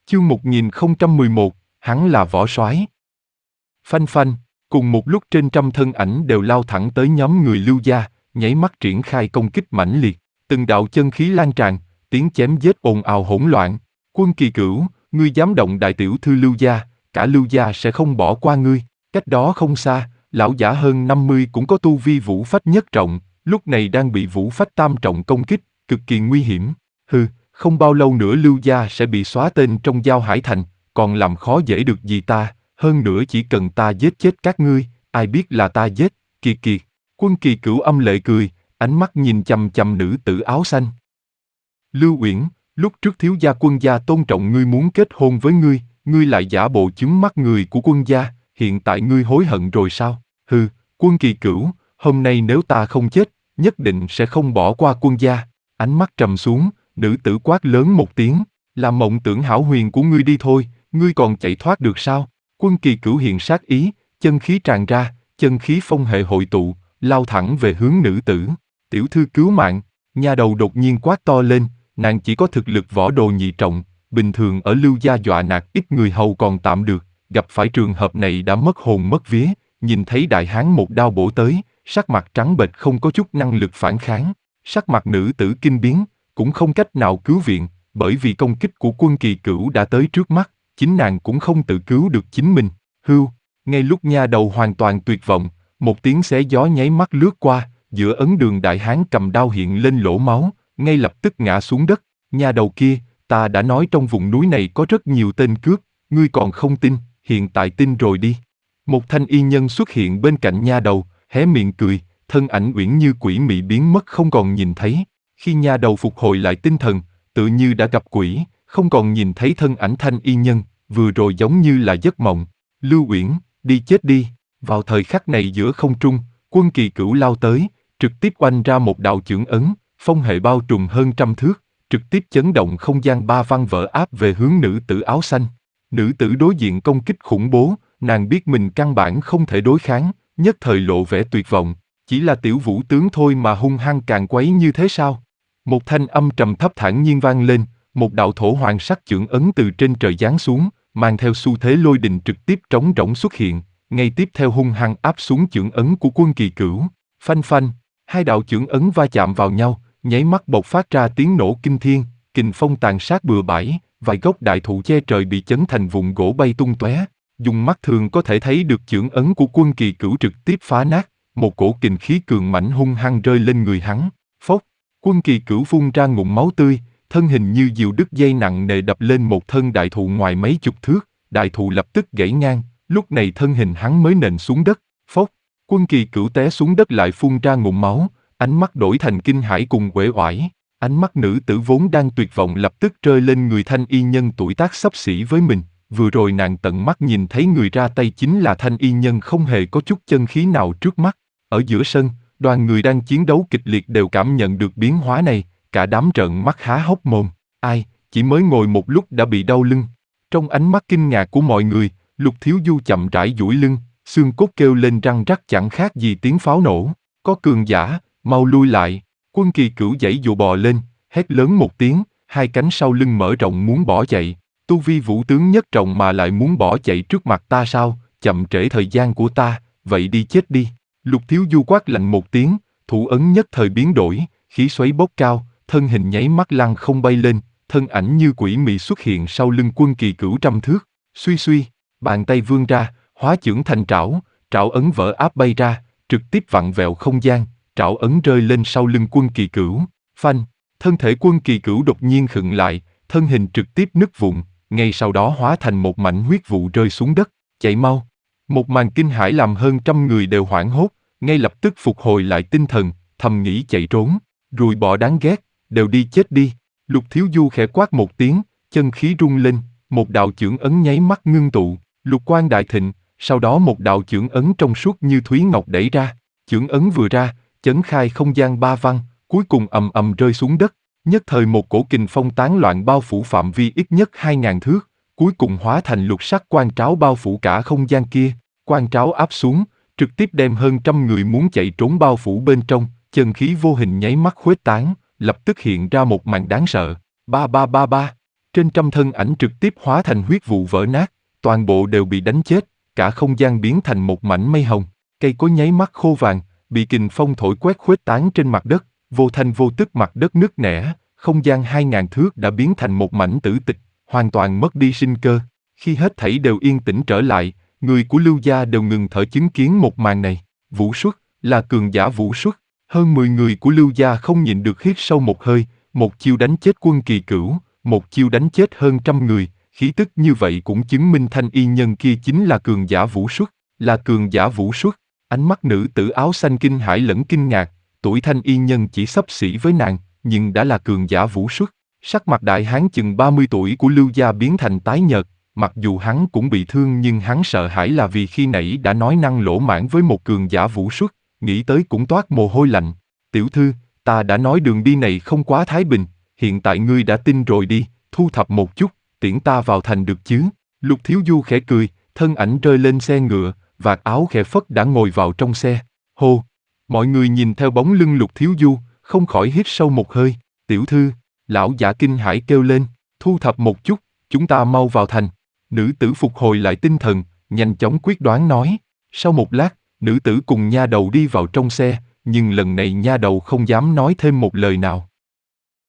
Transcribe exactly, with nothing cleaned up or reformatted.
Chương một nghìn không trăm mười một, hắn là võ soái. Phanh phanh, cùng một lúc trên trăm thân ảnh đều lao thẳng tới nhóm người Lưu gia, nháy mắt triển khai công kích mãnh liệt, từng đạo chân khí lan tràn, tiếng chém giết ồn ào hỗn loạn. Quân Kỳ Cửu, ngươi dám động đại tiểu thư Lưu gia, cả Lưu gia sẽ không bỏ qua ngươi. Cách đó không xa, lão giả hơn năm mươi cũng có tu vi vũ phách nhất trọng, lúc này đang bị vũ phách tam trọng công kích, cực kỳ nguy hiểm. Hừ, không bao lâu nữa Lưu gia sẽ bị xóa tên trong Giao Hải Thành, còn làm khó dễ được gì ta, hơn nữa chỉ cần ta giết chết các ngươi, ai biết là ta giết, kiệt kiệt. Quân Kỳ Cửu âm lệ cười, ánh mắt nhìn chằm chằm nữ tử áo xanh. Lưu Uyển, lúc trước thiếu gia quân gia tôn trọng ngươi muốn kết hôn với ngươi, ngươi lại giả bộ chứng mắt người của quân gia, hiện tại ngươi hối hận rồi sao? Hừ, Quân Kỳ Cửu, hôm nay nếu ta không chết, nhất định sẽ không bỏ qua quân gia. Ánh mắt trầm xuống, nữ tử quát lớn một tiếng, là mộng tưởng hão huyền của ngươi đi thôi, ngươi còn chạy thoát được sao? Quân Kỳ Cửu hiện sát ý, chân khí tràn ra, chân khí phong hệ hội tụ, lao thẳng về hướng nữ tử. Tiểu thư cứu mạng, nha đầu đột nhiên quát to lên, nàng chỉ có thực lực võ đồ nhị trọng, bình thường ở Lưu gia dọa nạt ít người hầu còn tạm được, gặp phải trường hợp này đã mất hồn mất vía, nhìn thấy đại hán một đao bổ tới, sắc mặt trắng bệch không có chút năng lực phản kháng, sắc mặt nữ tử kinh biến, cũng không cách nào cứu viện, bởi vì công kích của Quân Kỳ Cửu đã tới trước mắt, chính nàng cũng không tự cứu được chính mình. Hưu, ngay lúc nha đầu hoàn toàn tuyệt vọng, một tiếng xé gió nháy mắt lướt qua, giữa ấn đường đại hán cầm đao hiện lên lỗ máu, ngay lập tức ngã xuống đất. Nha đầu kia, ta đã nói trong vùng núi này có rất nhiều tên cướp, ngươi còn không tin, hiện tại tin rồi đi. Một thanh y nhân xuất hiện bên cạnh nha đầu, hé miệng cười, thân ảnh uyển như quỷ mị biến mất không còn nhìn thấy. Khi nha đầu phục hồi lại tinh thần, tự như đã gặp quỷ, không còn nhìn thấy thân ảnh thanh y nhân, vừa rồi giống như là giấc mộng. Lưu Uyển, đi chết đi. Vào thời khắc này giữa không trung, Quân Kỳ Cửu lao tới, trực tiếp oanh ra một đạo chưởng ấn, phong hệ bao trùm hơn trăm thước, trực tiếp chấn động không gian ba văn vỡ áp về hướng nữ tử áo xanh. Nữ tử đối diện công kích khủng bố, nàng biết mình căn bản không thể đối kháng, nhất thời lộ vẻ tuyệt vọng. Chỉ là tiểu vũ tướng thôi mà hung hăng càng quấy như thế sao? Một thanh âm trầm thấp thản nhiên vang lên, một đạo thổ hoàng sắc chưởng ấn từ trên trời giáng xuống, mang theo xu thế lôi đình trực tiếp trống rỗng xuất hiện, ngay tiếp theo hung hăng áp xuống chưởng ấn của Quân Kỳ Cửu. Phanh phanh, hai đạo chưởng ấn va chạm vào nhau, nháy mắt bộc phát ra tiếng nổ kinh thiên, kình phong tàn sát bừa bãi, vài gốc đại thụ che trời bị chấn thành vụn gỗ bay tung tóe. Dùng mắt thường có thể thấy được chưởng ấn của Quân Kỳ Cửu trực tiếp phá nát, một cổ kình khí cường mãnh hung hăng rơi lên người hắn. Phốc, Quân Kỳ Cửu phun ra ngụm máu tươi, thân hình như diều đứt dây nặng nề đập lên một thân đại thụ ngoài mấy chục thước, đại thụ lập tức gãy ngang, lúc này thân hình hắn mới nện xuống đất. Phốc, Quân Kỳ Cửu té xuống đất lại phun ra ngụm máu, ánh mắt đổi thành kinh hãi cùng uể oải. Ánh mắt nữ tử vốn đang tuyệt vọng lập tức rơi lên người thanh y nhân tuổi tác xấp xỉ với mình. Vừa rồi nàng tận mắt nhìn thấy người ra tay chính là thanh y nhân không hề có chút chân khí nào trước mắt. Ở giữa sân, đoàn người đang chiến đấu kịch liệt đều cảm nhận được biến hóa này, cả đám trợn mắt há hốc mồm. Ai, chỉ mới ngồi một lúc đã bị đau lưng. Trong ánh mắt kinh ngạc của mọi người, Lục Thiếu Du chậm rãi duỗi lưng, xương cốt kêu lên răng rắc chẳng khác gì tiếng pháo nổ. Có cường giả, mau lui lại. Quân Kỳ Cửu giãy dụa bò lên, hét lớn một tiếng, hai cánh sau lưng mở rộng muốn bỏ chạy. Tu vi vũ tướng nhất trọng mà lại muốn bỏ chạy trước mặt ta sao, chậm trễ thời gian của ta, vậy đi chết đi. Lục Thiếu Du quát lạnh một tiếng, thủ ấn nhất thời biến đổi, khí xoáy bốc cao, thân hình nháy mắt lăng không bay lên, thân ảnh như quỷ mị xuất hiện sau lưng Quân Kỳ Cửu trăm thước. Suy suy, bàn tay vươn ra, hóa chưởng thành trảo, trảo ấn vỡ áp bay ra, trực tiếp vặn vẹo không gian, trảo ấn rơi lên sau lưng Quân Kỳ Cửu. Phanh, thân thể Quân Kỳ Cửu đột nhiên khựng lại, thân hình trực tiếp nứt vụn, ngay sau đó hóa thành một mảnh huyết vụ rơi xuống đất. Chạy mau! Một màn kinh hãi làm hơn trăm người đều hoảng hốt, ngay lập tức phục hồi lại tinh thần, thầm nghĩ chạy trốn, ruồi bọ đáng ghét, đều đi chết đi. Lục Thiếu Du khẽ quát một tiếng, chân khí rung lên, một đạo chưởng ấn nháy mắt ngưng tụ, lục quang đại thịnh, sau đó một đạo chưởng ấn trong suốt như thúy ngọc đẩy ra. Chưởng ấn vừa ra, chấn khai không gian ba văn, cuối cùng ầm ầm rơi xuống đất. Nhất thời một cổ kình phong tán loạn bao phủ phạm vi ít nhất hai ngàn thước, cuối cùng hóa thành lục sắc quang tráo bao phủ cả không gian kia. Quang tráo áp xuống, trực tiếp đem hơn trăm người muốn chạy trốn bao phủ bên trong, chân khí vô hình nháy mắt khuếch tán, lập tức hiện ra một màn đáng sợ. Ba ba ba ba. Trên trăm thân ảnh trực tiếp hóa thành huyết vụ vỡ nát, toàn bộ đều bị đánh chết, cả không gian biến thành một mảnh mây hồng. Cây cối nháy mắt khô vàng, bị kình phong thổi quét khuếch tán trên mặt đất, vô thanh vô tức mặt đất nứt nẻ, không gian hai ngàn thước đã biến thành một mảnh tử tịch, hoàn toàn mất đi sinh cơ. Khi hết thảy đều yên tĩnh trở lại, người của Lưu gia đều ngừng thở chứng kiến một màn này. Vũ Xuất, là cường giả Vũ Xuất. Hơn mười người của Lưu gia không nhịn được hít sâu một hơi, một chiêu đánh chết Quân Kỳ Cửu, một chiêu đánh chết hơn trăm người, khí tức như vậy cũng chứng minh thanh y nhân kia chính là cường giả Vũ Xuất, là cường giả Vũ Xuất. Ánh mắt nữ tử áo xanh kinh hãi lẫn kinh ngạc, tuổi thanh y nhân chỉ xấp xỉ với nàng, nhưng đã là cường giả Vũ Xuất. Sắc mặt đại hán chừng ba mươi tuổi của Lưu gia biến thành tái nhợt, mặc dù hắn cũng bị thương nhưng hắn sợ hãi là vì khi nãy đã nói năng lỗ mãng với một cường giả Vũ Xuất, nghĩ tới cũng toát mồ hôi lạnh. Tiểu thư, ta đã nói đường đi này không quá thái bình, hiện tại ngươi đã tin rồi đi, thu thập một chút, tiễn ta vào thành được chứ? Lục Thiếu Du khẽ cười, thân ảnh rơi lên xe ngựa, vạt áo khẽ phất đã ngồi vào trong xe. Hô! Mọi người nhìn theo bóng lưng Lục Thiếu Du, không khỏi hít sâu một hơi. Tiểu thư, lão giả kinh hãi kêu lên, thu thập một chút, chúng ta mau vào thành. Nữ tử phục hồi lại tinh thần, nhanh chóng quyết đoán nói. Sau một lát, nữ tử cùng nha đầu đi vào trong xe, nhưng lần này nha đầu không dám nói thêm một lời nào.